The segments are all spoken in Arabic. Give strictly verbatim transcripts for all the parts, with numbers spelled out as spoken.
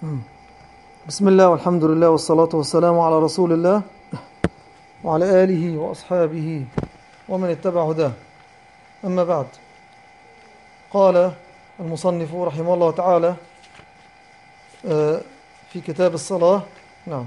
بسم الله والحمد لله والصلاة والسلام على رسول الله وعلى آله وأصحابه ومن اتبع هداه. أما بعد، قال المصنف رحمه الله تعالى في كتاب الصلاة: نعم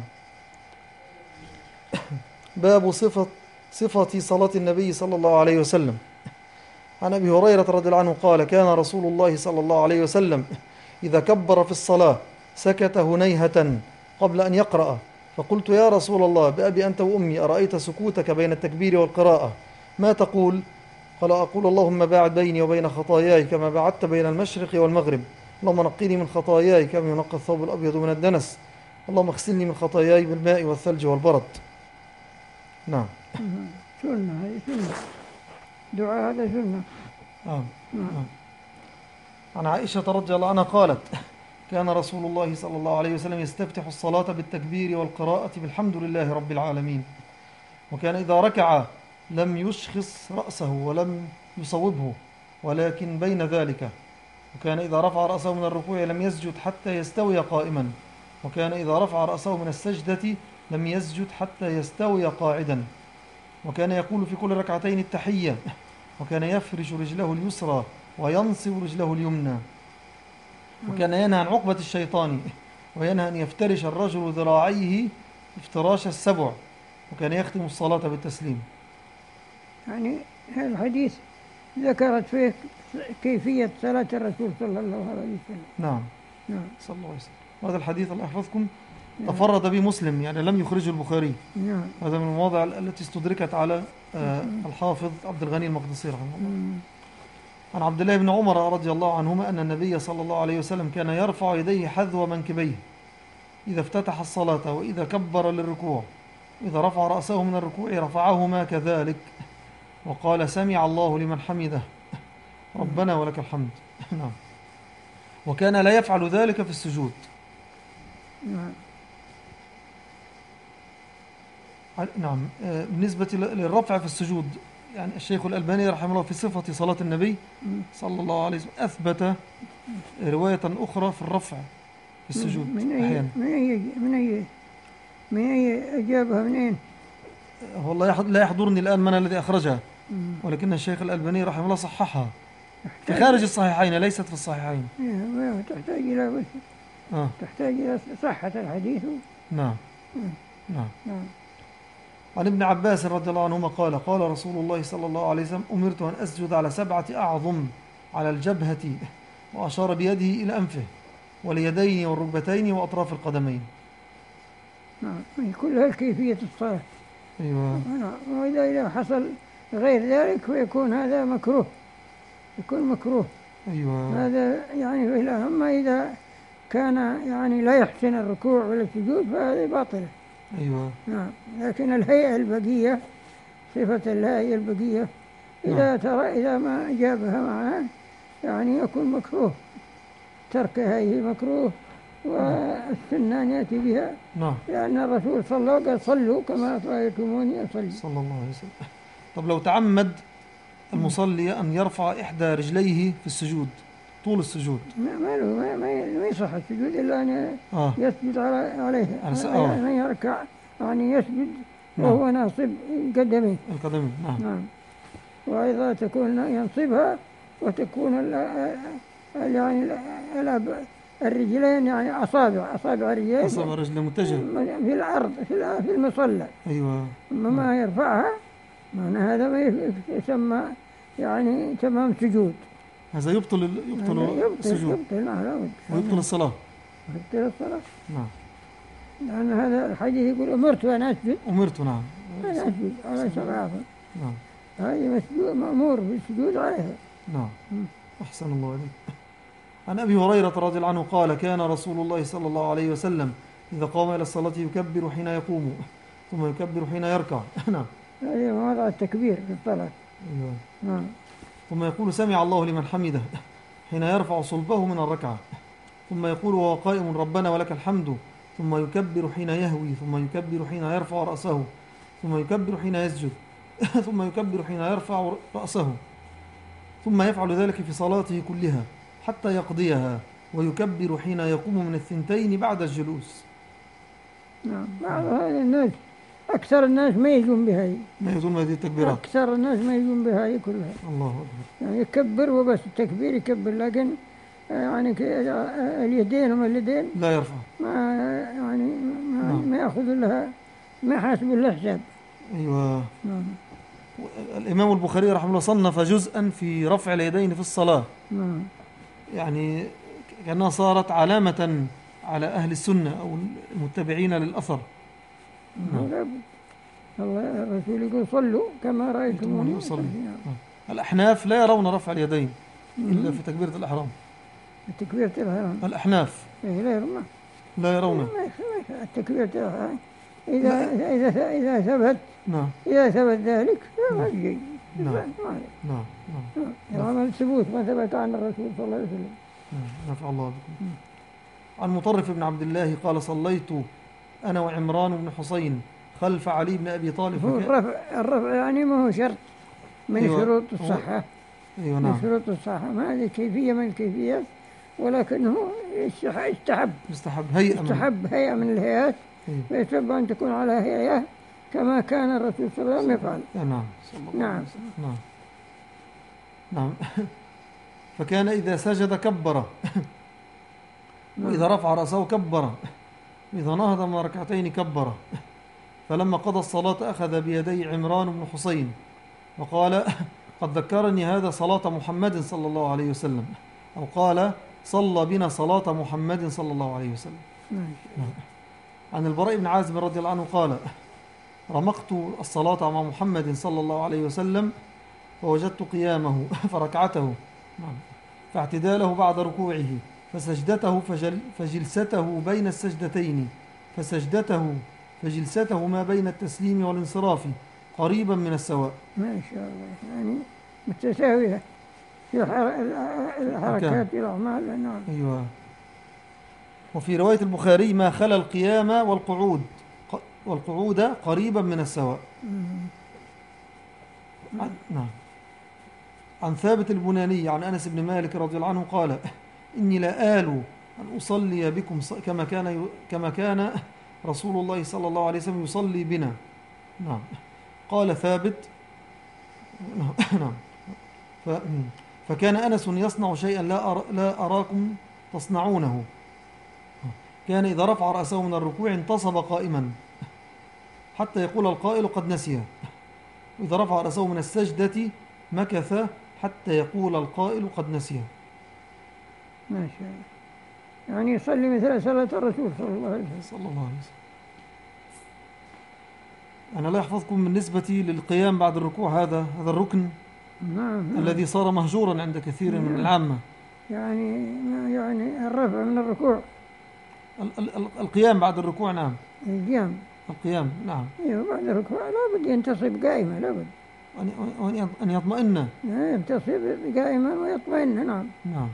باب صفة صفة صلاة النبي صلى الله عليه وسلم. عن أبي هريرة رضي الله عنه قال: كان رسول الله صلى الله عليه وسلم إذا كبر في الصلاة سكت هنيهة قبل أن يقرأ، فقلت: يا رسول الله، بأبي أنت وأمي، أرأيت سكوتك بين التكبير والقراءة ما تقول؟ قال: أقول: اللهم باعد بيني وبين خطاياي كما بعدت بين المشرق والمغرب، اللهم نقني من خطاياي كما ينقى الثوب الأبيض من الدنس، اللهم اغسلني من خطاياي بالماء والثلج والبرد. نعم. سنة، هذه سنة، دعاء هذا سنة. نعم. نعم. عن عائشة رضي الله عنها قالت: كان رسول الله صلى الله عليه وسلم يستفتح الصلاة بالتكبير والقراءة بالحمد لله رب العالمين، وكان إذا ركع لم يشخص رأسه ولم يصوبه ولكن بين ذلك، وكان إذا رفع رأسه من الركوع لم يسجد حتى يستوي قائما، وكان إذا رفع رأسه من السجدة لم يسجد حتى يستوي قاعدا، وكان يقول في كل ركعتين التحية، وكان يفرش رجله اليسرى وينصب رجله اليمنى، وكان ينهى عن عقبة الشيطان، وينهى أن يفترش الرجل ذراعيه افتراش السبع، وكان يختم الصلاة بالتسليم. يعني هذا الحديث ذكرت فيه كيفية صلاة الرسول صلى الله عليه وسلم. نعم. نعم. صلى الله عليه وسلم. وهذا الحديث الله يحفظكم تفرد به مسلم، يعني لم يخرجه البخاري. نعم. هذا من المواضع التي استدركت على الحافظ عبد الغني المقدسي رحمه الله. عن عبد الله بن عمر رضي الله عنهما أن النبي صلى الله عليه وسلم كان يرفع يديه حذو منكبيه إذا افتتح الصلاة وإذا كبر للركوع، إذا رفع رأسه من الركوع رفعهما كذلك، وقال: سمع الله لمن حمده ربنا ولك الحمد. نعم. وكان لا يفعل ذلك في السجود. نعم. نعم. بالنسبة للرفع في السجود، يعني الشيخ الألباني رحمه الله في صفة صلاة النبي صلى الله عليه وسلم أثبت رواية أخرى في الرفع في السجود. من أي من أي من أي من أي أجابها منين؟ والله لا يحضرني الآن من الذي أخرجها، ولكن الشيخ الألباني رحمه الله صححها في خارج الصحيحين، ليست في الصحيحين. تحتاج إلى بس آه. تحتاج إلى صحة الحديث. نعم. نعم. نعم. عن ابن عباس رضي الله عنهما قال: قال رسول الله صلى الله عليه وسلم: أمرت أن أسجد على سبعة أعظم على الجبهة، وأشار بيده إلى أنفه واليدين والركبتين وأطراف القدمين. نعم. كلها كيفية الصلاة. أيوة. وإذا إذا حصل غير ذلك فيكون هذا مكروه، يكون مكروه. أيوة. هذا يعني في الأهم إذا كان يعني لا يحسن الركوع ولا السجود فهذا باطل. أيوة. نعم. لكن الهيئة البقية، صفة الهيئة البقية إذا نعم. ترى إذا ما جابها معها يعني يكون مكروه، تركها هي مكروه، والسنة أن يأتي بها. نعم. لأن الرسول صلى الله عليه وسلم قال: صلوا كما رأيتموني أصلي. صلى الله عليه وسلم. طب لو تعمد المصلي أن يرفع إحدى رجليه في السجود طول السجود، ما ما ما, ما يصح السجود إلا أن آه. يسجد على عليها، آه. أن يركع يعني يسجد وهو نعم. ناصب قدميه القدمين. نعم. نعم. وإذا تكون ينصبها وتكون يعني الرجلين يعني أصابع أصابع الرجلين أصابع الرجل متجه في الأرض في المصلى. أيوة. أما ما يرفعها معنى هذا ما يسمى يعني تمام سجود، هذا يبطل يبطل السجود، يبطل نعم، ويبطل الصلاة. يبطل الصلاة. نعم. لأن هذا الحديث يقول: أمرت أن أسجد. أمرت. نعم. أن أسجد على سبعة. نعم. هذه مأمور بالسجود عليها. نعم. أحسن الله عليك. عن أبي هريرة رضي الله عنه قال: كان رسول الله صلى الله عليه وسلم إذا قام إلى الصلاة يكبر حين يقوم ثم يكبر حين يركع. نعم. هذه مواضع التكبير في الصلاة. أيوة. نعم. ثم يقول: سمع الله لمن حمده حين يرفع صلبه من الركعة، ثم يقول وهو قائم: ربنا ولك الحمد، ثم يكبر حين يهوي، ثم يكبر حين يرفع رأسه، ثم يكبر حين يسجد، ثم يكبر حين يرفع رأسه، ثم يفعل ذلك في صلاته كلها حتى يقضيها، ويكبر حين يقوم من الثنتين بعد الجلوس. نعم. بعض هذه الناس أكثر الناس ما يجون بهذه، ما يظن هذه التكبيرات. أكثر الناس ما يجون بهذه كلها. الله أكبر. يعني يكبر وبس، التكبير يكبر، لكن يعني اليدين وما اليدين لا يرفع، ما يعني ما, نعم. ما يأخذ لها، ما حاسب لها حساب. أيوة. نعم. الإمام البخاري رحمه الله صنف جزءا في رفع اليدين في الصلاة، نعم. يعني كأنها صارت علامة على أهل السنة أو المتبعين للأثر. نعم. الله الرسول يقول صلوا كما رأيتموني يصلي. نعم. الأحناف لا يرون رفع اليدين إلا في تكبيرة الإحرام. التكبيرة الإحرام الأحناف إيه لا يرون، لا يرون التكبيرة الإحرام إذا إذا إذا ثبت، نعم، إذا ثبت ذلك فما يجي. نعم، نعم. نعم، نعم، نعم. الثبوت ما ثبت عن الرسول صلى الله عليه وسلم. نفع الله بكم. عن مطرف بن عبد الله قال صليت أنا وعمران بن حسين خلف علي بن أبي طالب. هو الرفع الرفع يعني ما هو شرط من أيوة. شروط الصحة. أيوة نعم. من شروط الصحة، ما هذه كيفية من الكيفيات، ولكنه يستحب يستحب هيئة يستحب هيئة من الهيئات، أيوة. فيجب أن تكون على هيئة كما كان الرسول صلى الله عليه وسلم يفعل. نعم. نعم. نعم. نعم. فكان إذا سجد كبر، وإذا رفع رأسه كبر، وإذا نهض من ركعتين كبر. فلما قضى الصلاة أخذ بيدي عمران بن حسين وقال قد ذكرني هذا صلاة محمد صلى الله عليه وسلم، أو قال صلى بنا صلاة محمد صلى الله عليه وسلم. عن البراء بن عازب رضي الله عنه قال رمقت الصلاة مع محمد صلى الله عليه وسلم فوجدت قيامه فركعته فاعتداله بعد ركوعه فسجدته فجل فجلسته بين السجدتين فسجدته فجلسته ما بين التسليم والانصراف قريبا من السواء. ما شاء الله، يعني متساوية في الحركات والأعمال. نعم. أيوة. وفي رواية البخاري ما خلا القيام والقعود والقعود قريبا من السواء. عن نعم. عن ثابت البناني عن أنس بن مالك رضي الله عنه قال إني لا آل أن أصلي بكم كما كان كما كان رسول الله صلى الله عليه وسلم يصلي بنا. نعم. قال ثابت نعم. فكان أنس يصنع شيئا لا أرى لا أراكم تصنعونه. كان إذا رفع رأسه من الركوع انتصب قائما حتى يقول القائل قد نسيه، وإذا رفع رأسه من السجدة مكث حتى يقول القائل قد نسيه. ما شاء الله، يعني يصلي مثل صلاة الرسول صلى الله عليه وسلم. صلى الله عليه وسلم. أنا لا أحفظكم بالنسبة للقيام بعد الركوع، هذا هذا الركن نعم. الذي صار مهجورا عند كثير نعم. من العامة. يعني يعني الرفع من الركوع، ال ال ال القيام بعد الركوع. نعم. القيام القيام نعم. ايوه بعد الركوع لابد ينتصب قائما، لابد أن أن يطمئن. ينتصب قائما ويطمئن. نعم. نعم.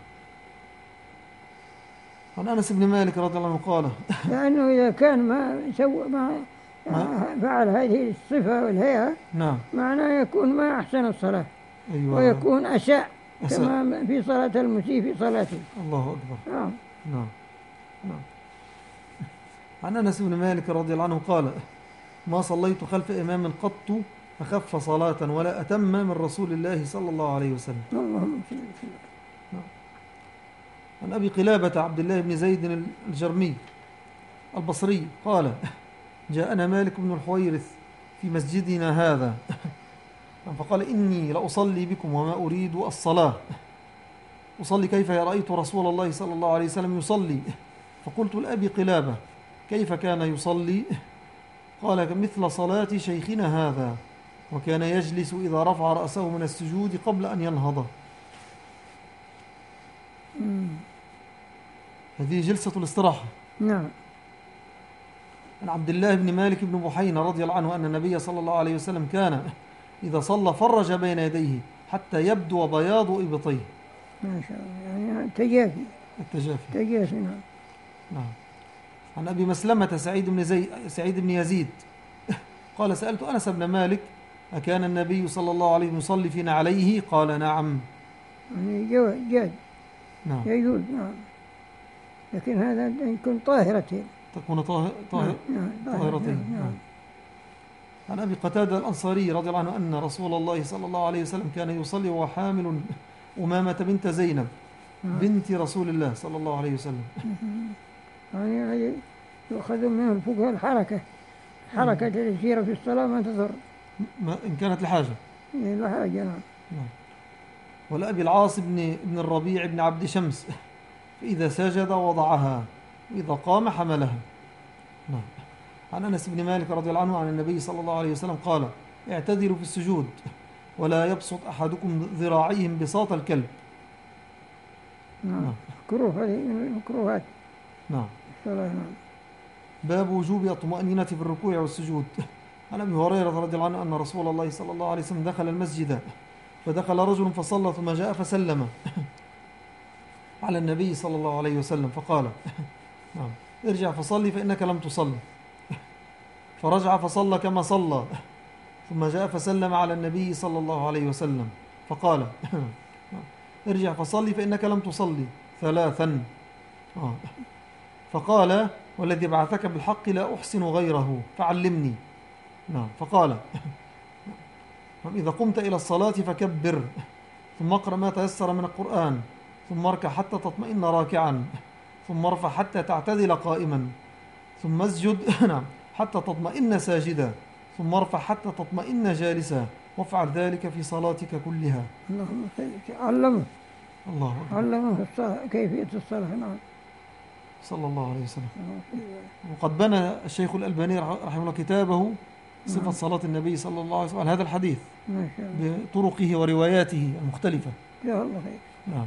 عن أنس بن مالك رضي الله عنه قال لأنه إذا كان ما سوى ما فعل هذه الصفة والهيئة نعم معناه يكون ما أحسن الصلاة. أيوة. ويكون أساء أساء كما في صلاة المسيء في صلاته. الله أكبر. نعم. نعم. نعم. عن أنس بن مالك رضي الله عنه قال ما صليت خلف إمام قط أخف صلاة ولا أتم من رسول الله صلى الله عليه وسلم. اللهم صل وسلم. نعم. عن أبي قلابة عبد الله بن زيد الجرمي البصري قال جاءنا مالك بن الحويرث في مسجدنا هذا فقال إني لأصلي بكم وما أريد الصلاة، أصلي كيف رأيت رسول الله صلى الله عليه وسلم يصلي. فقلت لأبي قلابة كيف كان يصلي؟ قال مثل صلاة شيخنا هذا، وكان يجلس إذا رفع رأسه من السجود قبل أن ينهض. هذه جلسة الاستراحة. نعم. عن عبد الله بن مالك بن بحينة رضي الله عنه أن النبي صلى الله عليه وسلم كان إذا صلى فرج بين يديه حتى يبدو بياض إبطيه. ما شاء الله، يعني تجافي التجافي. تجافي. نعم. نعم. عن أبي مسلمة سعيد بن, زي... سعيد بن يزيد قال سألت أنس بن مالك أكان النبي صلى الله عليه وسلم يصلي فينا عليه؟ قال نعم. يعني جاد. نعم. يجوز. نعم. لكن هذا يكون طاهرتين. تكون طاه- طاه- نعم، نعم، طاهرتين. نعم، نعم. نعم. عن أبي قتادة الأنصاري رضي الله عنه أن رسول الله صلى الله عليه وسلم كان يصلي وهو حامل أمامة بنت زينب نعم. بنت رسول الله صلى الله عليه وسلم. يعني يؤخذ منه الفقه الحركة، حركة اليسيرة في الصلاة ما تضر. ما إن كانت لحاجة. إيه، لا حاجة. نعم. نعم. ولأبي العاص بن ابن الربيع بن عبد شمس فإذا سجد وضعها وإذا قام حملها. نعم. عن أنس بن مالك رضي الله عنه عن النبي صلى الله عليه وسلم قال: اعتدلوا في السجود ولا يبسط أحدكم ذراعيه بساط الكلب. نعم. نعم. مكروه، هذه من المكروهات نعم. الصلاة. نعم. باب وجوب الطمأنينة في الركوع والسجود. عن أبي هريرة رضي الله عنه أن رسول الله صلى الله عليه وسلم دخل المسجد فدخل رجل فصلى ثم جاء فسلم على النبي صلى الله عليه وسلم فقال: نعم، ارجع فصلي فإنك لم تصلي. فرجع فصلى كما صلى ثم جاء فسلم على النبي صلى الله عليه وسلم فقال: ارجع فصلي فإنك لم تصلي ثلاثا. آه. فقال: والذي بعثك بالحق لا أحسن غيره فعلمني. نعم. فقال: إذا قمت إلى الصلاة فكبر ثم اقرأ ما تيسر من القرآن ثم اركع حتى تطمئن راكعا ثم ارفع حتى تعتدل قائما ثم اسجد نعم حتى تطمئن ساجدا ثم ارفع حتى تطمئن جالسا وافعل ذلك في صلاتك كلها. اللهم علمه الله أكبر. علمه الصلاة، كيفية الصلاة. نعم. صلى الله عليه وسلم. وقد بنى الشيخ الألباني رحمه الله كتابه صفة صلاة النبي صلى الله عليه وسلم على هذا الحديث ما شاء الله. بطرقه ورواياته المختلفة. جزاه الله خير. نعم.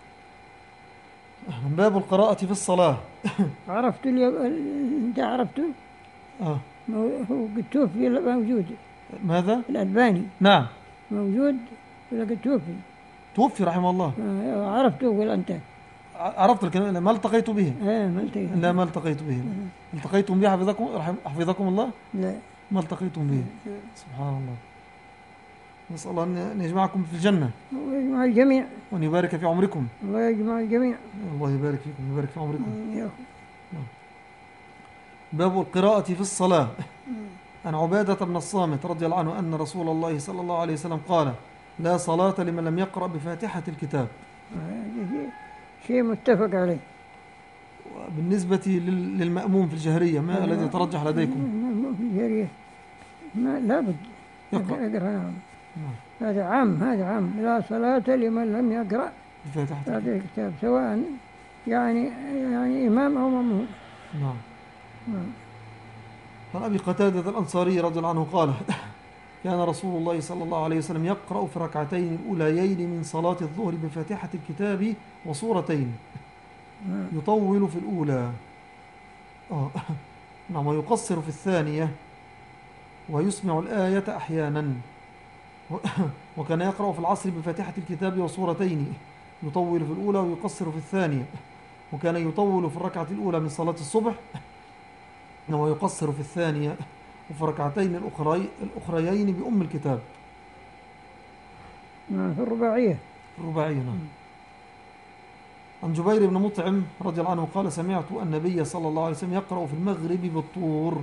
باب القراءة في الصلاة. عرفت اليوم انت عرفته؟ آه. هو قد توفي ولا موجود؟ ماذا؟ الألباني نعم. موجود ولا قد توفي؟ توفي رحمه الله. آه، عرفته ولا أنت؟ عرفت لكن ما التقيت به. آه، ما التقيت. لا ما التقيت به. التقيتم به حفظكم حفظكم الله؟ لا. ما التقيتم به. سبحان الله. نسأل الله أن يجمعكم في الجنة ويجمع الجميع وأن يبارك في عمركم. الله يجمع الجميع. الله يبارك فيكم ويبارك في عمركم. يا باب القراءة في الصلاة. عن عبادة بن الصامت رضي الله عنه أن رسول الله صلى الله عليه وسلم قال: لا صلاة لمن لم يقرأ بفاتحة الكتاب. شيء متفق عليه. بالنسبة لل- للمأموم في الجهرية ما الذي يترجح لديكم؟ المأموم في الجهرية ما لابد يقرأ. يقرأ. نعم. نعم. هذا عام، هذا عام. لا صلاة لمن لم يقرأ بفاتحة الكتاب. هذا الكتاب، سواء يعني يعني إمام أو مأموم. نعم. نعم. عن أبي قتادة الأنصاري رضي الله عنه قال: كان رسول الله صلى الله عليه وسلم يقرأ في ركعتين الأوليين من صلاة الظهر بفاتحة الكتاب وسورتين نعم. يطول في الأولى آه. نعم ويقصر في الثانية ويسمع الآية أحيانا. وكان يقرأ في العصر بفاتحة الكتاب وسورتين يطول في الأولى ويقصر في الثانية. وكان يطول في الركعة الأولى من صلاة الصبح ويقصر في الثانية وفي الركعتين الأخري الأخريين بأم الكتاب. نعم. في الرباعية. الرباعية. نعم. عن جبير بن مطعم رضي الله عنه قال: سمعت النبي صلى الله عليه وسلم يقرأ في المغرب بالطور.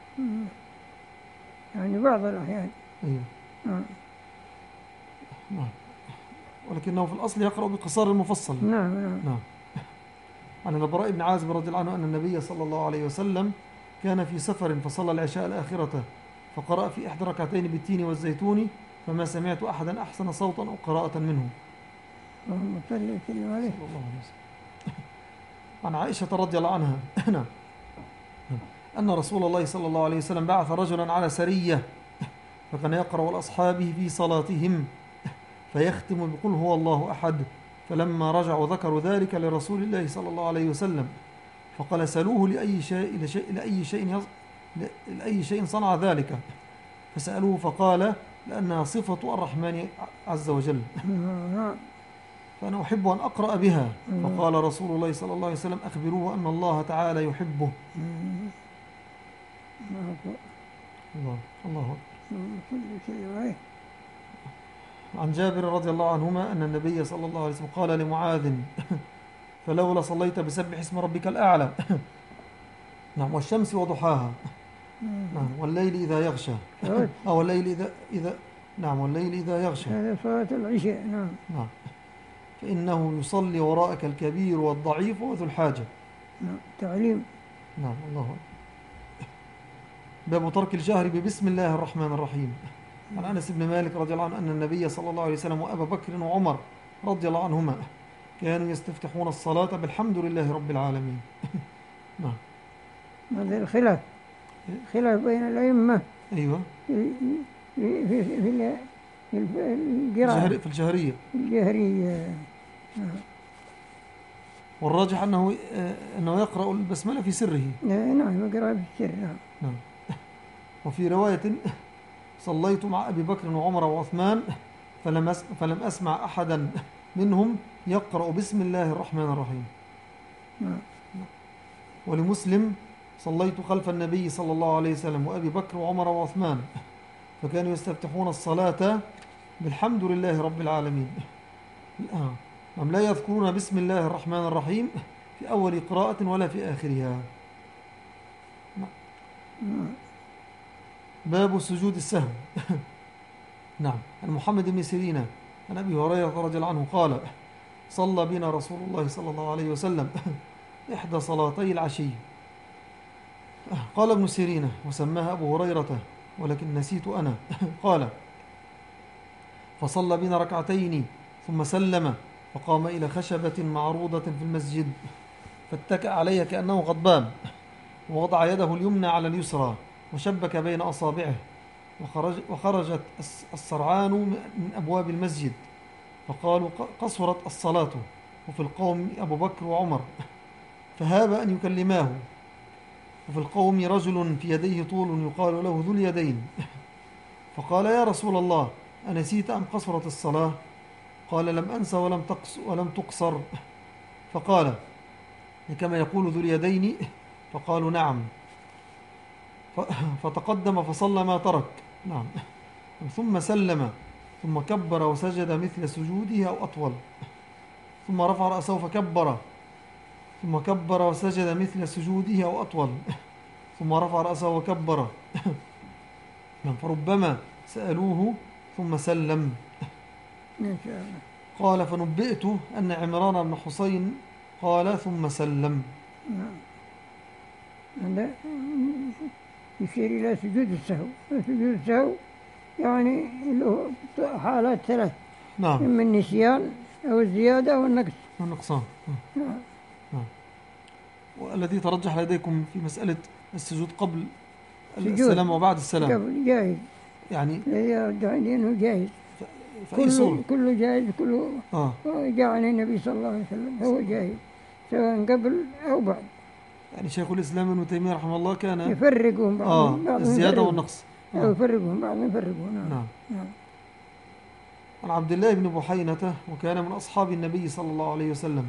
يعني بعض الأحيان. أيوه. نعم. نعم. ولكنه في الأصل يقرأ بقصار المفصل. نعم. نعم. نعم. عن البراء بن عازب رضي الله عنه أن النبي صلى الله عليه وسلم كان في سفر فصلى العشاء الآخرة فقرأ في إحدى ركعتين بالتين والزيتون فما سمعت أحدا أحسن صوتا أو قراءة منه. اللهم صل وسلم عليه. صلى الله عليه وسلم. عن عائشة رضي الله عنها نعم أن رسول الله صلى الله عليه وسلم بعث رجلا على سرية فكان يقرأ لأصحابه في صلاتهم فيختم بقل هو الله أحد. فلما رجعوا ذكروا ذلك لرسول الله صلى الله عليه وسلم فقال: سألوه لأي شيء لأي شيء لأي شيء صنع ذلك. فسألوه فقال: لأنها صفة الرحمن عز وجل فأنا أحب أن أقرأ بها. فقال رسول الله صلى الله عليه وسلم: أخبروه أن الله تعالى يحبه. الله الله أكبر. عن جابر رضي الله عنهما أن النبي صلى الله عليه وسلم قال لمعاذ: فلولا صليت بسبح اسم ربك الأعلى. نعم، والشمس وضحاها. نعم، والليل إذا يغشى. صلاة أو الليل إذا إذا نعم، والليل إذا يغشى. هذا صلاة العشاء. نعم. نعم، فإنه يصلي وراءك الكبير والضعيف وذو الحاجة. نعم. تعليم. نعم، الله أكبر. باب ترك الجهر ببسم الله الرحمن الرحيم. عن أنس بن مالك رضي الله عنه أن النبي صلى الله عليه وسلم وأبا بكر وعمر رضي الله عنهما كانوا يستفتحون الصلاة بالحمد لله رب العالمين. نعم. هذا الخلاف، خلاف بين الأئمة أيوة. في في في في ال- في الف- القراءة الجهر- في الجهرية. الجهرية. والراجح أنه آه، أنه يقرأ البسملة في سره. نعم، يقرأ في السر. نعم. نعم. وفي رواية صليت مع أبي بكر وعمر وعثمان فلم أس- فلم أسمع أحدا منهم يقرأ بسم الله الرحمن الرحيم. نعم. ولمسلم صليت خلف النبي صلى الله عليه وسلم وأبي بكر وعمر وعثمان فكانوا يستفتحون الصلاة بالحمد لله رب العالمين. آه. أم لا يذكرون بسم الله الرحمن الرحيم في أول قراءة ولا في آخرها. نعم. باب سجود السهو. نعم، عن محمد بن سيرين عن أبي هريرة رضي الله عنه قال صلى بنا رسول الله صلى الله عليه وسلم إحدى صلاتي العشي. قال ابن سيرين وسماها أبو هريرة ولكن نسيت أنا. قال فصلى بنا ركعتين ثم سلم فقام إلى خشبة معروضة في المسجد فاتكأ عليها كأنه غضبان ووضع يده اليمنى على اليسرى وشبك بين أصابعه وخرج وخرجت السرعان من أبواب المسجد فقالوا قصرت الصلاة وفي القوم أبو بكر وعمر فهاب أن يكلماه وفي القوم رجل في يديه طول يقال له ذو اليدين فقال يا رسول الله أنسيت أم قصرت الصلاة؟ قال لم أنس ولم تقص ولم تقصر. فقال كما يقول ذو اليدين؟ فقالوا نعم. فتقدم فصلى ما ترك. نعم. ثم سلم ثم كبر وسجد مثل سجوده أو أطول ثم رفع رأسه فكبر ثم كبر وسجد مثل سجوده أو أطول ثم رفع رأسه وكبر. فربما سألوه ثم سلم. إن شاء الله. قال فنبئت أن عمران بن حسين قال ثم سلم. نعم. هذا يشير إلى سجود السهو. سجود السهو يعني له حالات ثلاث. نعم. إما النسيان أو الزيادة أو النقص. النقصان. نعم. نعم. والذي ترجح لديكم في مسألة السجود قبل سجود. السلام وبعد السلام قبل جائز، يعني الذي يرجع إنه جائز. في أي صورة؟ كله كله جائز، كله آه. جاء عن النبي صلى الله عليه وسلم، هو جائز سواء قبل أو بعد. يعني شيخ الإسلام ابن تيمية رحمه الله كان يفرقهم بعضهم آه الزيادة والنقص. آه. يفرقهم بعضهم يفرقهم. نعم. نعم. نعم. عن عبد الله بن بحينة وكان من أصحاب النبي صلى الله عليه وسلم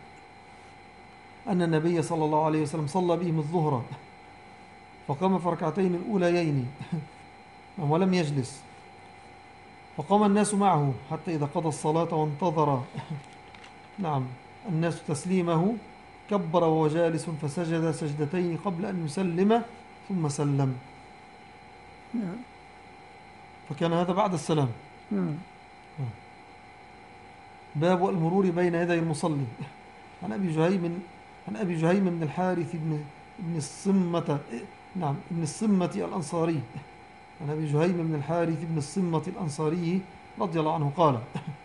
أن النبي صلى الله عليه وسلم صلى بهم الظهر فقام في ركعتين الأوليين ولم يجلس فقام الناس معه حتى إذا قضى الصلاة وانتظر نعم الناس تسليمه كبر وهو جالس فسجد سجدتين قبل أن يسلم ثم سلم. نعم. فكان هذا بعد السلام. نعم. باب المرور بين يدي المصلي. عن أبي جهيم عن أبي جهيم بن الحارث بن ابن الصمة نعم ابن الصمة الأنصاري عن أبي جهيم بن الحارث بن الصمة الأنصاري رضي الله عنه قال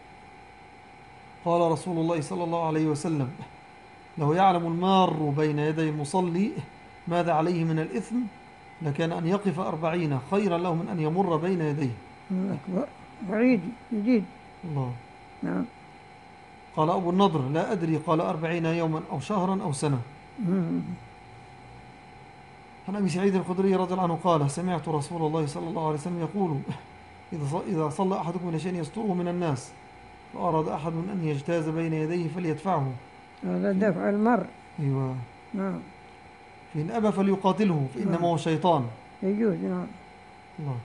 قال رسول الله صلى الله عليه وسلم لو يعلم المار بين يدي المصلي ماذا عليه من الإثم لكان أن يقف أربعين خيرا له من أن يمر بين يديه. أكبر. بعيد جديد. الله. نعم. قال أبو النضر لا أدري قال أربعين يوما أو شهرا أو سنة. مم. عن أبي سعيد الخدري رضي الله عنه قال سمعت رسول الله صلى الله عليه وسلم يقول إذا صلى أحدكم إلى شيء يستره من الناس فأراد أحد أن يجتاز بين يديه فليدفعه. هذا دفع المر. أيوة. نعم. فإن أبى فليقاتله فإنما هو شيطان. يجوز. نعم. الله.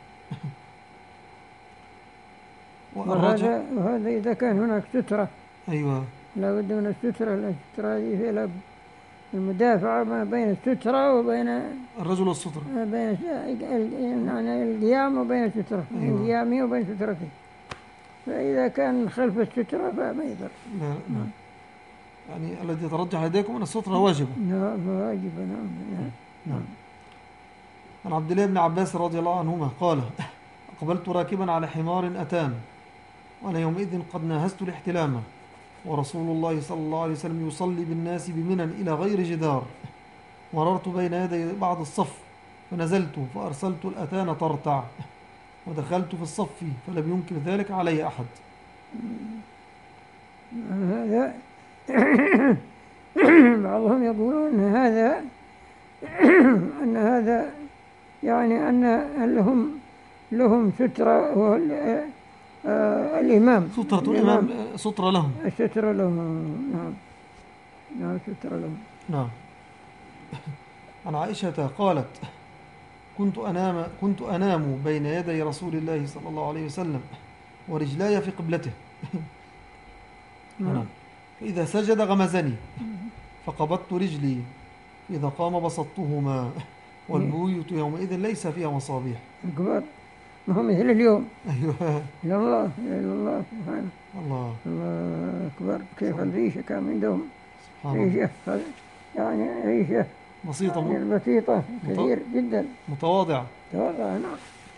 وهذا, وهذا إذا كان هناك سترة. أيوة. لا بد من السترة. السترة هذه في لب المدافعة ما بين السترة وبين الرجل والسترة. بين يعني القيام وبين السترة، أيوة. قيامي وبين سترته. فإذا كان خلف السترة فما يضر. لا لا. يعني الذي يترجح لديكم أن السترة واجبة. نعم واجبة. نعم نعم. نعم. عن عبد الله بن عباس رضي الله عنهما قال: أقبلت راكبا على حمار أتان، وأنا يومئذ قد ناهزت الاحتلام، ورسول الله صلى الله عليه وسلم يصلي بالناس بمنى إلى غير جدار، مررت بين يدي بعض الصف فنزلت فأرسلت الأتان ترتع، ودخلت في الصف فلم ينكر ذلك علي أحد. هذا بعضهم يقولون أن هذا أن هذا يعني أن لهم لهم سترة الإمام، سترة الإمام سترة لهم، السترة لهم. نعم نعم سترة لهم. نعم. عن عائشة قالت: كنت أنام كنت أنام بين يدي رسول الله صلى الله عليه وسلم ورجلاي في قبلته، نعم، فإذا سجد غمزني فقبضت رجلي، إذا قام بسطتهما، والبيوت يومئذ ليس فيها مصابيح. أكبر، ما هو مثل اليوم. أيوة. إلى الله إلى الله سبحانه. الله الله أكبر. كيف الريشة كان عندهم سبحان ريشة، يعني ريشة بسيطة يعني بسيطة كثير جدا، متواضعة. متواضعة. نعم.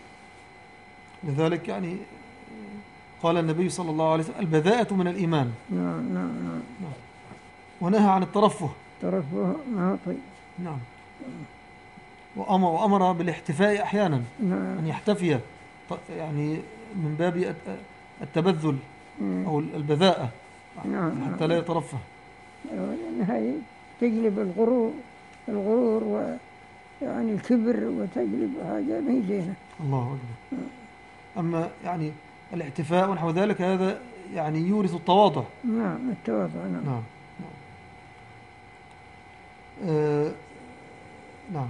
لذلك يعني قال النبي صلى الله عليه وسلم: البذاءة من الإيمان. نعم نعم نعم. ونهى عن الترفه. ترفه ما طيب. نعم. وأمر, وأمر بالاحتفاء أحيانا، نعم. أن يحتفي يعني من باب التبذل أو البذاءة، نعم. حتى لا يترفه، لأن هذه تجلب الغرور الغرور ويعني الكبر، وتجلب حاجة ما هي زينة. الله أكبر. أما يعني الاحتفاء ونحو ذلك هذا يعني يورث التواضع. نعم التواضع. نعم نعم. آه نعم.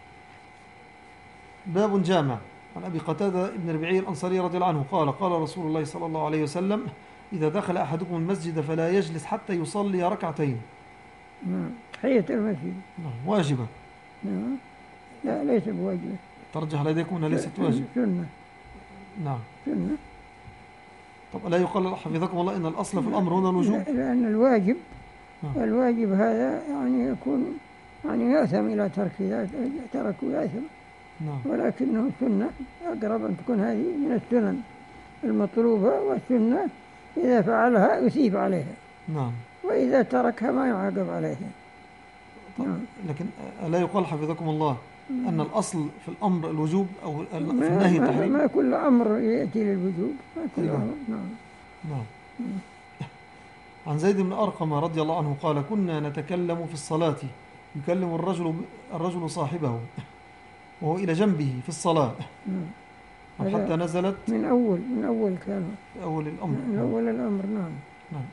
باب جامع. عن أبي قتادة بن ربيعي الأنصاري رضي الله عنه قال: قال رسول الله صلى الله عليه وسلم: إذا دخل أحدكم المسجد فلا يجلس حتى يصلي ركعتين. نعم. تحية المسجد. نعم واجبة. نعم. لا ليس بواجبة. ترجح لديكم أنها ليست واجبة. سنة. نعم سنة. طب لا يقال حفظكم الله إن الأصل في الأمر هنا الوجوب؟ لأن الواجب نعم. الواجب هذا يعني يكون يعني يأثم إلى ترك، إذا تركوا يأثم. نعم. ولكنه سنة، أقرب أن تكون هذه من السنن المطلوبة، والسنة إذا فعلها يثيب عليها، نعم، وإذا تركها ما يعاقب عليها. نعم. لكن لا يقال حفظكم الله أن الأصل في الأمر الوجوب أو في النهي التحريم؟ ما كل أمر يأتي للوجوب، ما كل أيوة. أمر. نعم. نعم. عن زيد بن أرقم رضي الله عنه قال: كنا نتكلم في الصلاة يكلم الرجل الرجل صاحبه وهو إلى جنبه في الصلاة، نعم. حتى نزلت من أول من أول كان أول الأمر من أول الأمر. نعم. نعم.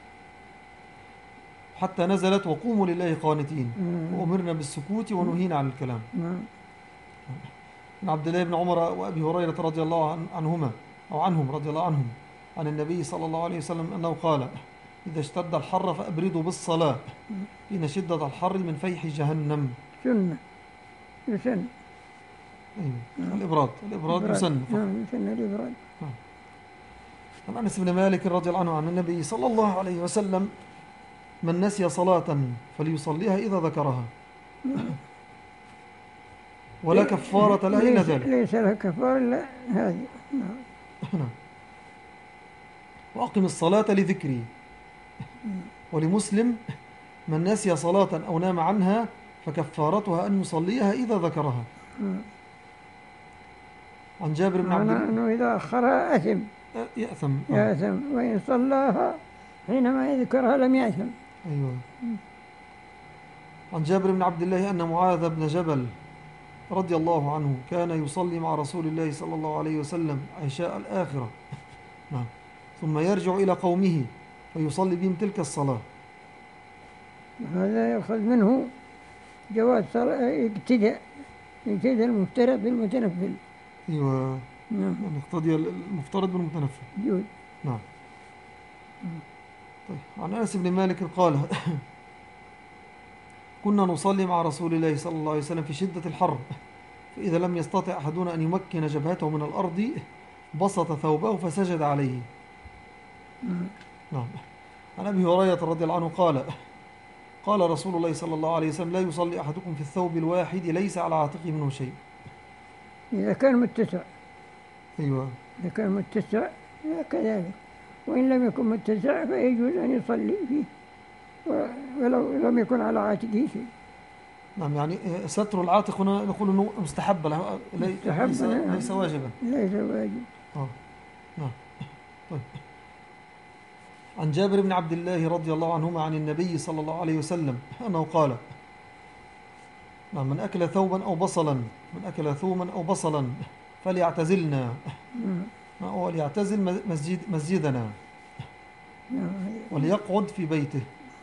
حتى نزلت: وقوموا لله قانتين، وأمرنا بالسكوت ونهينا عن الكلام. نعم. عن عبد الله بن عمر وأبي هريرة رضي الله عنهما أو عنهم رضي الله عنهم عن النبي صلى الله عليه وسلم أنه قال: إذا اشتد الحر فأبردوا بالصلاة، إن شدة الحر من فيح جهنم. سنة يسن. أيوة. الإبراد الإبراد يسن. نعم يسن الإبراد. عن أنس بن مالك رضي الله عنه عن النبي صلى الله عليه وسلم: من نسي صلاة فليصليها إذا ذكرها، ولا كفارة لها إلا ذلك. ليس لها كفارة إلا هذه. نعم. وأقم الصلاة لذكري. ولمسلم: من نسي صلاة أو نام عنها فكفارتها أن يصليها إذا ذكرها. عن جابر بن عبد الله أنه إذا أخرها أثم، يأثم يأثم، وإن صلاها حينما يذكرها لم يأثم. أيوة. عن جابر بن عبد الله أن معاذ بن جبل رضي الله عنه كان يصلي مع رسول الله صلى الله عليه وسلم عشاء الآخرة، نعم، ثم يرجع إلى قومه فيصلي بهم تلك الصلاة. هذا يأخذ منه جواز اقتداء اقتداء المفترض بالمتنفل. أيوة. نعم. يقتضي المفترض بالمتنفل. جود. نعم. طيب. عن أنس بن مالك قال كنا نصلي مع رسول الله صلى الله عليه وسلم في شدة الحر، فإذا لم يستطع أحدنا أن يمكن جبهته من الأرض بسط ثوبه فسجد عليه. نعم. عن أبي هريرة رضي الله عنه قال قال رسول الله صلى الله عليه وسلم لا يصلي أحدكم في الثوب الواحد ليس على عاتقه منه شيء. إذا كان متسع، أيوة. إذا كان متسع كذلك، وإن لم يكن متسع فيجوز أن يصلي فيه ولو لم يكن على عاتقه شيء. نعم. يعني ستر العاتق هنا نقول أنه مستحب، ليس, ليس واجبا. ليس واجب. آه. نعم. طيب. عن جابر بن عبد الله رضي الله عنهما عن النبي صلى الله عليه وسلم أنه قال نعم من أكل ثوبا أو بصلا من أكل ثوما أو بصلا فليعتزلنا أو ليعتزل مسجد مسجدنا وليقعد في بيته.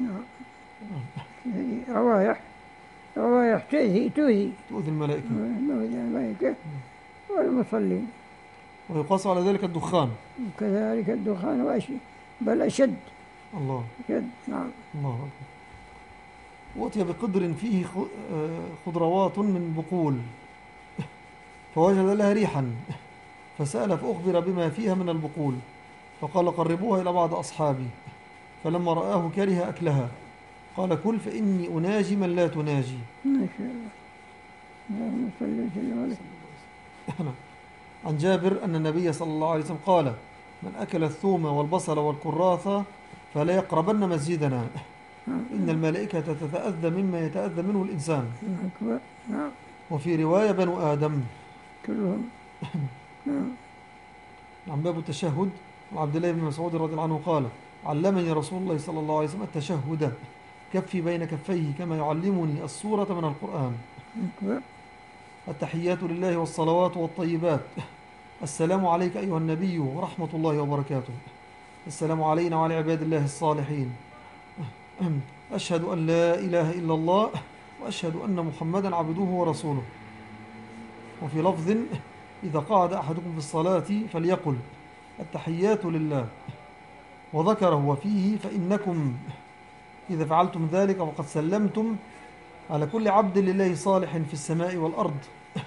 روايح روايح تؤذي تؤذي تؤذي الملائكة الملائكة والمصلين. ويقاس على ذلك الدخان، وكذلك الدخان وأشد بل أشد. الله أشد. نعم. الله أكبر. وأتي بقدر فيه خضروات من بقول فوجد لها ريحا فسأل فأخبر بما فيها من البقول فقال قربوها إلى بعض أصحابي، فلما رآه كره أكلها قال كل فإني أناجي من لا تناجي. ما شاء الله. اللهم صل وسلم عليه. عن جابر أن النبي صلى الله عليه وسلم قال من أكل الثوم والبصل والكراث فلا يقربن مسجدنا إن الملائكة تتأذى مما يتأذى منه الإنسان. نعم. وفي رواية بنو آدم كلهم. نعم. عن باب التشهد عبد الله بن مسعود رضي الله عنه قال علمني رسول الله صلى الله عليه وسلم التشهد كفي بين كفيه كما يعلمني السورة من القرآن. التحيات لله والصلوات والطيبات السلام عليك أيها النبي ورحمة الله وبركاته السلام علينا وعلى عباد الله الصالحين أشهد أن لا إله إلا الله وأشهد أن محمدا عبده ورسوله. وفي لفظ إذا قعد أحدكم في الصلاة فليقل التحيات لله وذكره وفيه فإنكم إذا فعلتم ذلك وقد سلمتم على كل عبد لله صالح في السماء والأرض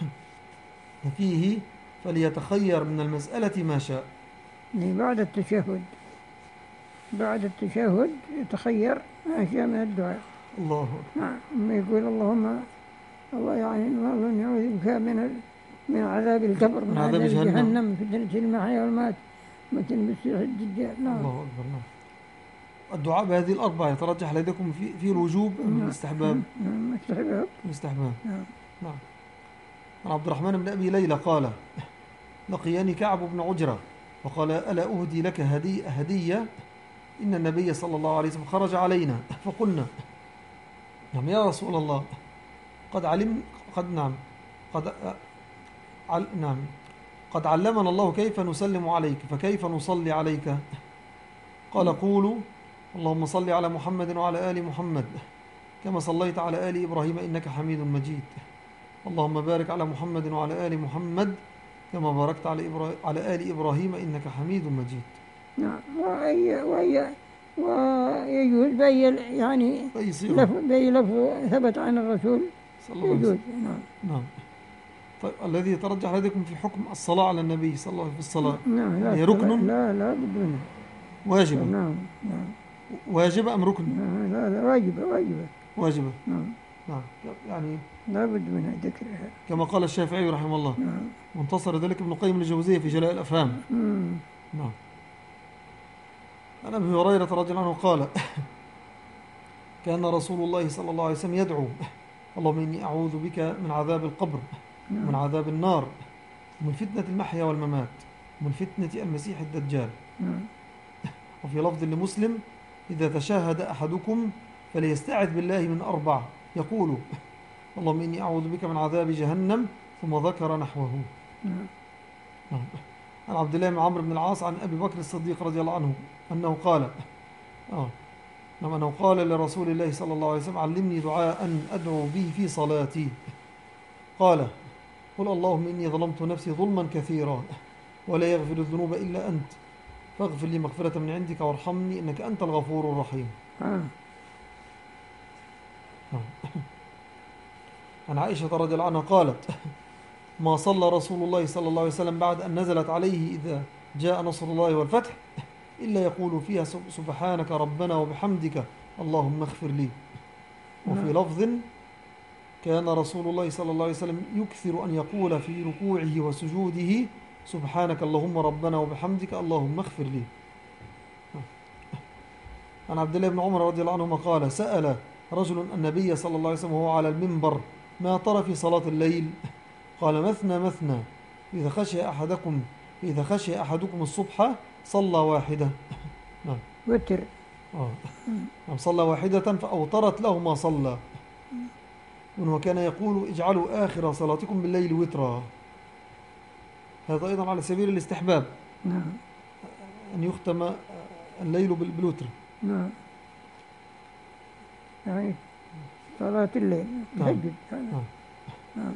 فيه فليتخير من المسألة ما شاء. بعد التشهد بعد التشهد يتخير ما شاء من الدعاء. الله. نعم. يقول اللهم الله يعني الله نعوذ بك من من عذاب القبر من عذاب جهنم فتنة المحيا والمات مثل المسيح الدجال. نعم. الله أكبر. نعم. الدعاء بهذه الأربعة يترجح لديكم في في الوجوب أم الاستحباب؟ نعم. الاستحباب. الاستحباب. نعم. نعم. عن عبد الرحمن بن أبي ليلى قال لقياني كعب بن عجرة فقال ألا أهدي لك هدي هدية إن النبي صلى الله عليه وسلم خرج علينا فقلنا نعم يا رسول الله قد علم قد نعم قد عل نعم قد علمنا الله كيف نسلم عليك فكيف نصلي عليك قال قولوا اللهم صل على محمد وعلى آل محمد كما صليت على آل إبراهيم إنك حميد مجيد اللهم بارك على محمد وعلى آل محمد كما باركت على, إبرا... على آل إبراهيم إنك حميد مجيد. نعم. وهي وهي ويجوز بأي يعني لفظ بأي لفظ ثبت عن الرسول صلى الله عليه وسلم. نعم. نعم. طيب الذي يترجح لديكم في حكم الصلاة على النبي صلى الله عليه وسلم في الصلاة نعم. لا هي ركن لا لا بد منه واجبة. نعم. نعم. واجبة أم ركن؟ لا لا واجبة واجبة واجبة. نعم. نعم. يعني لا بد منها ذكرها كما قال الشافعي رحمه الله. نعم. وانتصر ذلك ابن قيم الجوزية في جلاء الأفهام. مم. نعم. عن أبي هريرة رضي الله عنه قال كان رسول الله صلى الله عليه وسلم يدعو اللهم إني أعوذ بك من عذاب القبر ومن عذاب النار ومن فتنة المحيا والممات ومن فتنة المسيح الدجال. وفي لفظ لمسلم إذا تشاهد أحدكم فليستعذ بالله من أربع يقول اللهم إني أعوذ بك من عذاب جهنم ثم ذكر نحوه. نعم. عن عبد الله بن عمرو بن العاص عن أبي بكر الصديق رضي الله عنه أنه قال آه نعم أنه قال لرسول الله صلى الله عليه وسلم علمني دعاء أدعو به في صلاتي قال قل اللهم إني ظلمت نفسي ظلما كثيرا ولا يغفر الذنوب إلا أنت فاغفر لي مغفرة من عندك وارحمني إنك أنت الغفور الرحيم. آه. عن عائشة رضي الله عنها قالت: ما صلى رسول الله صلى الله عليه وسلم بعد أن نزلت عليه إذا جاء نصر الله والفتح إلا يقول فيها سبحانك ربنا وبحمدك اللهم اغفر لي. وفي لفظ: كان رسول الله صلى الله عليه وسلم يكثر أن يقول في ركوعه وسجوده سبحانك اللهم ربنا وبحمدك اللهم اغفر لي. عن عبد الله بن عمر رضي الله عنهما قال: سأل رجل النبي صلى الله عليه وسلم وهو على المنبر: ما ترى في صلاة الليل؟ قال: مثنى مثنى، إذا خشي أحدكم إذا خشي أحدكم الصبح صلى واحدة. نعم. وتر. آه. نعم، صلى واحدة فأوترت له ما صلى. وكان يقول: اجعلوا آخر صلاتكم بالليل وترا. هذا أيضا على سبيل الاستحباب. نعم. أن يختم الليل بالوتر. نعم. يعني صلاة الليل تهجد. نعم. نعم.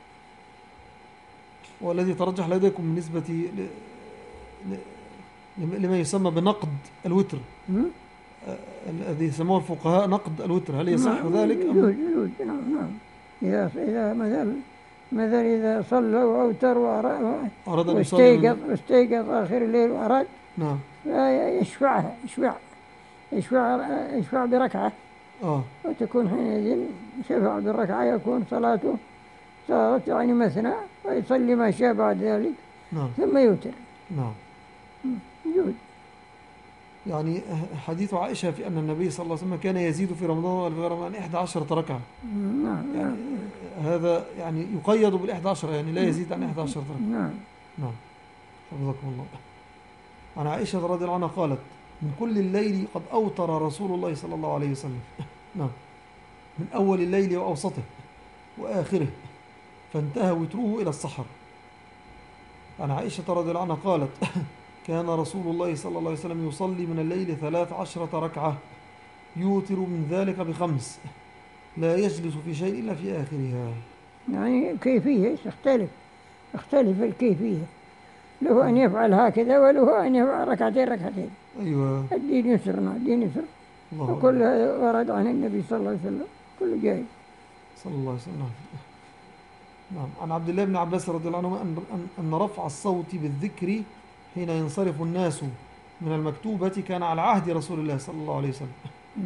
والذي ترجح لديكم بالنسبة ل... ل... لما يسمى بنقد الوتر، الذي يسموه الفقهاء نقد الوتر، هل يصح نعم. ذلك أم؟ يجوز يجوز. نعم نعم. إذا إذا مثلا مثلا إذا صلى وأوتر أراد أن واستيقظ واستيقظ آخر الليل وأراد نعم يشفعها يشفع يشفع يشفع بركعة. آه. وتكون حينئذ شفع بالركعة، يكون صلاته صارت يعني مثنى، ويصلي ما شاء بعد ذلك. نعم. ثم يوتر. نعم. يجوز. يعني حديث عائشة في أن النبي صلى الله عليه وسلم كان يزيد في رمضان وفي رمضان إحدى عشرة ركعة. نعم. يعني نعم. هذا يعني يقيد بالإحدى عشرة، يعني لا يزيد عن إحدى عشرة ركعة. نعم. نعم. حفظكم الله. عن عائشة رضي الله عنها قالت: من كل الليل قد أوتر رسول الله صلى الله عليه وسلم. نعم. من أول الليل وأوسطه وآخره، فانتهى وتره إلى السحر. عن عائشة رضي الله عنها قالت: كان رسول الله صلى الله عليه وسلم يصلي من الليل ثلاث عشرة ركعة، يوتر من ذلك بخمس، لا يجلس في شيء إلا في آخرها. يعني كيفية تختلف، اختلف الكيفية، له أن يفعل هكذا وله أن يفعل ركعتين ركعتين. أيوة. الدين يسر. نعم الدين يسر. وكل هذا ورد عن النبي صلى الله عليه وسلم، كل جاي صلى الله عليه وسلم. نعم. عن عبد الله بن عباس رضي الله عنهما أن, أن رفع الصوت بالذكر حين ينصرف الناس من المكتوبة كان على عهد رسول الله صلى الله عليه وسلم.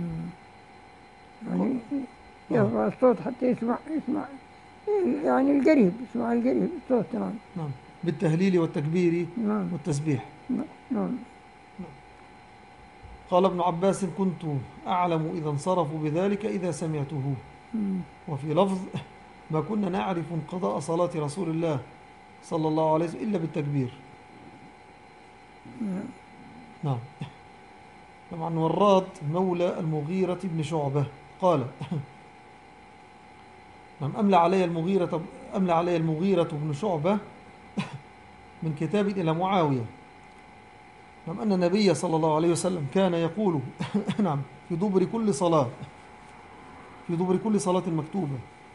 يعني يرفع الصوت حتى يسمع يسمع يعني القريب، يسمع القريب الصوت. نعم. نعم. بالتهليل والتكبير. نعم. والتسبيح. نعم. نعم. قال ابن عباس: كنت أعلم إذا انصرفوا بذلك إذا سمعته. مم. وفي لفظ: ما كنا نعرف انقضاء صلاة رسول الله صلى الله عليه وسلم إلا بالتكبير. مم. نعم. طبعا وراد مولى المغيرة بن شعبة قال: نعم أملى علي المغيرة أملى علي المغيرة بن شعبة من كتاب إلى معاوية، نعم، أن النبي صلى الله عليه وسلم كان يقول نعم في دبر كل صلاة في دبر كل صلاة مكتوبة: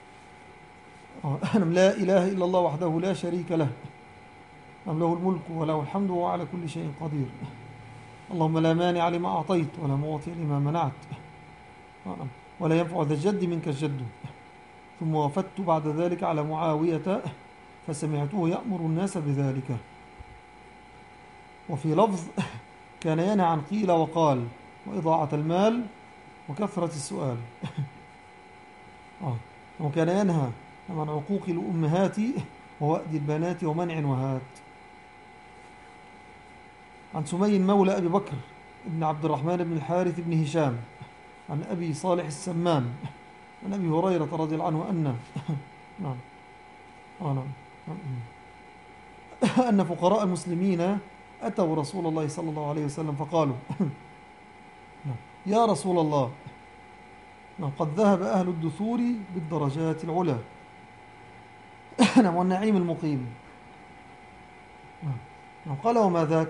نعم لا إله إلا الله وحده لا شريك له، نعم له الملك وله الحمد وهو على كل شيء قدير، اللهم لا مانع لما أعطيت ولا معطي لما منعت، ولا ينفع ذا الجد منك الجد. ثم وفدت بعد ذلك على معاوية فسمعته يأمر الناس بذلك. وفي لفظ: كان ينهى عن قيل وقال وإضاعة المال وكثرة السؤال. آه. وكان ينهى عن عقوق الأمهات ووأد البنات ومنع وهات. عن سمي مولى أبي بكر ابن عبد الرحمن بن الحارث بن هشام عن أبي صالح السمان عن أبي هريرة رضي الله عنه أن نعم آه نعم أن فقراء المسلمين أتوا رسول الله صلى الله عليه وسلم فقالوا: يا رسول الله، قد ذهب أهل الدثور بالدرجات العلى والنعيم المقيم. قال: وما ذاك؟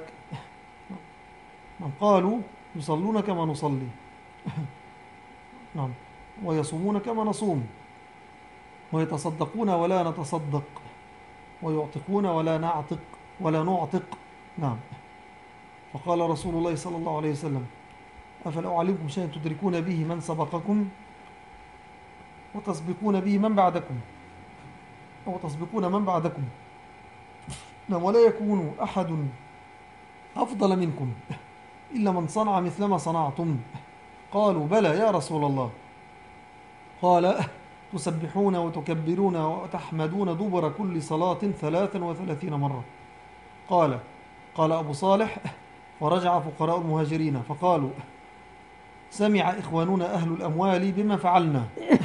قالوا: يصلون كما نصلي، نعم، ويصومون كما نصوم، ويتصدقون ولا نتصدق، ويعتقون ولا نعتق ولا نعتق، نعم، فقال رسول الله صلى الله عليه وسلم: أفلا أعلمكم شيئا تدركون به من سبقكم وتسبقون به من بعدكم أو تسبقون من بعدكم ولا يكون أحد أفضل منكم إلا من صنع مثل ما صنعتم. قالوا: بلى يا رسول الله. قال: تسبحون وتكبرون وتحمدون دبر كل صلاة ثلاثا وثلاثين مرة. قال قال أبو صالح: ورجع فقراء المهاجرين فقالوا: سمع إخواننا أهل الأموال بما فعلنا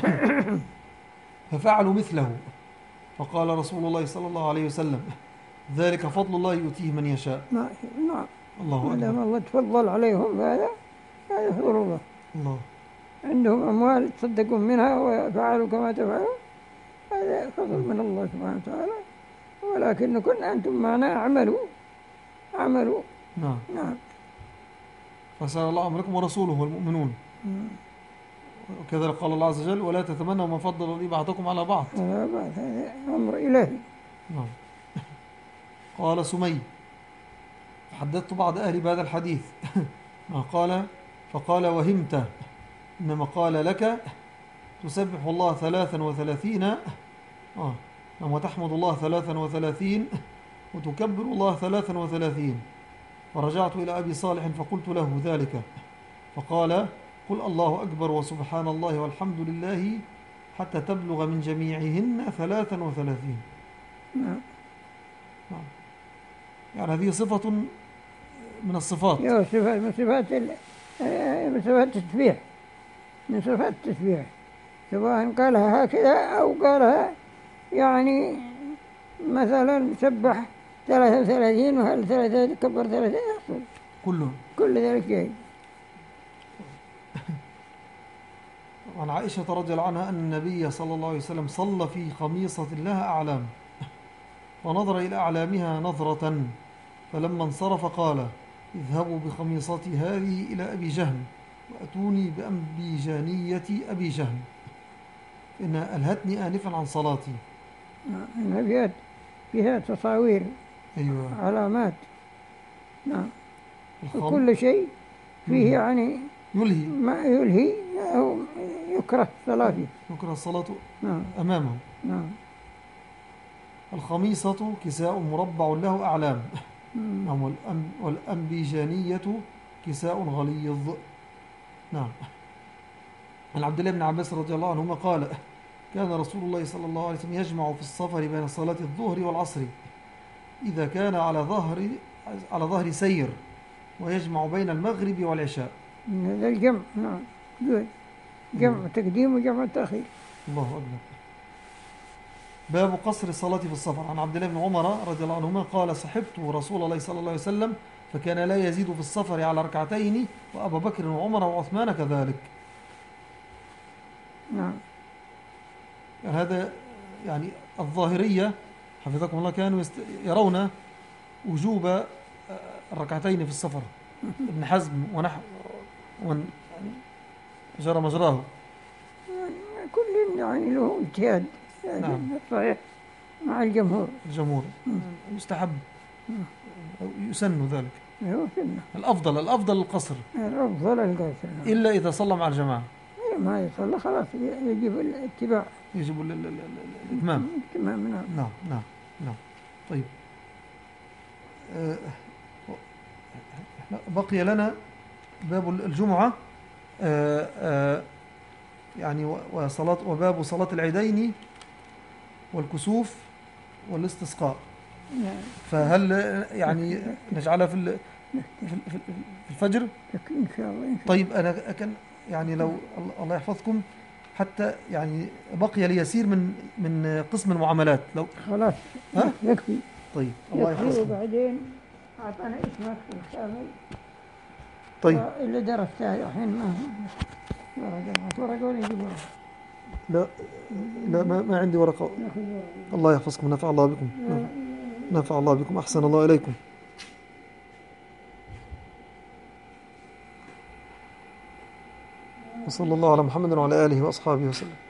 ففعلوا مثله. فقال رسول الله صلى الله عليه وسلم: ذلك فضل الله يؤتيه من يشاء. نعم. الله ما دام أكبر. الله تفضل عليهم بهذا، هذا فضل الله. الله. عندهم أموال تصدقون منها وفعلوا كما تفعلون، هذا فضل من الله سبحانه وتعالى. ولكن كنا أنتم معنا اعملوا اعملوا. نعم. نعم. فسأل الله أمركم ورسوله والمؤمنون. وكذلك قال الله عز وجل: ولا تتمنوا ما فضل لي بعضكم على بعض. على بعض، هذا أمر إلهي. نعم. قال سمي: حدثت بعض أهلي بهذا الحديث قال فقال: وهمت، إنما قال لك تسبح الله ثلاثا وثلاثين آه وتحمد الله ثلاثا وثلاثين وتكبر الله ثلاثا وثلاثين. فرجعت إلى أبي صالح فقلت له ذلك، فقال: قل الله أكبر وسبحان الله والحمد لله حتى تبلغ من جميعهن ثلاثا وثلاثين. نعم. نعم. يعني هذه صفة من الصفات. يا صفات من صفات ال... من صفات التسبيح، من صفات التسبيح، سواء قالها هكذا أو قالها يعني مثلا سبح ثلاثة وثلاثين وهل ثلاثة كبر ثلاثة يحصل كله كل ذلك شيء. عن عائشة رضي الله عنها أن النبي صلى الله عليه وسلم صلى في خميصة لها أعلام، فنظر إلى أعلامها نظرة، فلما انصرف قال: اذهبوا بخميصتي هذه إلى أبي جهم وأتوني بأنبيجانية أبي جهم إنها ألهتني آنفا عن صلاتي. نعم. فيها فيها تصاوير. أيوة. علامات. نعم. الخم... وكل شيء فيه يعني يلهي ما يلهي أو يكره الصلاة فيه. يكره الصلاة نعم. أمامه. نعم. الخميصة كساء مربع له أعلام. نعم. والأم... والأنبيجانية كساء غليظ. نعم. عن عبد الله بن عباس رضي الله عنهما قال: كان رسول الله صلى الله عليه وسلم يجمع في السفر بين صلاة الظهر والعصر إذا كان على ظهر على ظهر سير، ويجمع بين المغرب والعشاء. هذا الجمع. نعم. جمع تقديم وجمع تأخير. الله أكبر. باب قصر الصلاة في السفر. عن عبد الله بن عمر رضي الله عنهما قال: صحبت رسول الله صلى الله عليه وسلم فكان لا يزيد في السفر على ركعتين، وأبا بكر وعمر وعثمان كذلك. نعم. يعني هذا يعني الظاهرية حفظكم الله كانوا يرون وجوب الركعتين في السفر. ابن حزم ونحو جرى مجراه. كل يعني له اجتهاد. نعم. صحيح مع الجمهور. الجمهور مستحب أو يسن ذلك. هو سنة. الأفضل الأفضل القصر. الأفضل القصر. إلا إذا صلى مع الجماعة. ما يصلى خلاص يجب الاتباع. يجب الإتمام. الإتمام. نعم. نعم نعم نعم. طيب. أه بقي لنا باب الجمعة. أه أه يعني وصلاة وباب صلاة العيدين والكسوف والاستسقاء. نعم. فهل يعني نجعلها في في الفجر؟ إن شاء الله. طيب أنا كان يعني لو الله يحفظكم حتى يعني بقي لي يسير من من قسم المعاملات لو خلاص. ها؟ يكفي. طيب الله يكفي. يحفظكم. وبعدين أعطانا اسمك الكامل. طيب. اللي درستها الحين ما ورقة ورقة ولا يجيب ورقة؟ لا لا ما, ما عندي ورقة. الله يحفظكم. نفع الله بكم. نفع الله بكم. أحسن الله إليكم. وصلى الله على محمد وعلى آله وأصحابه وسلم.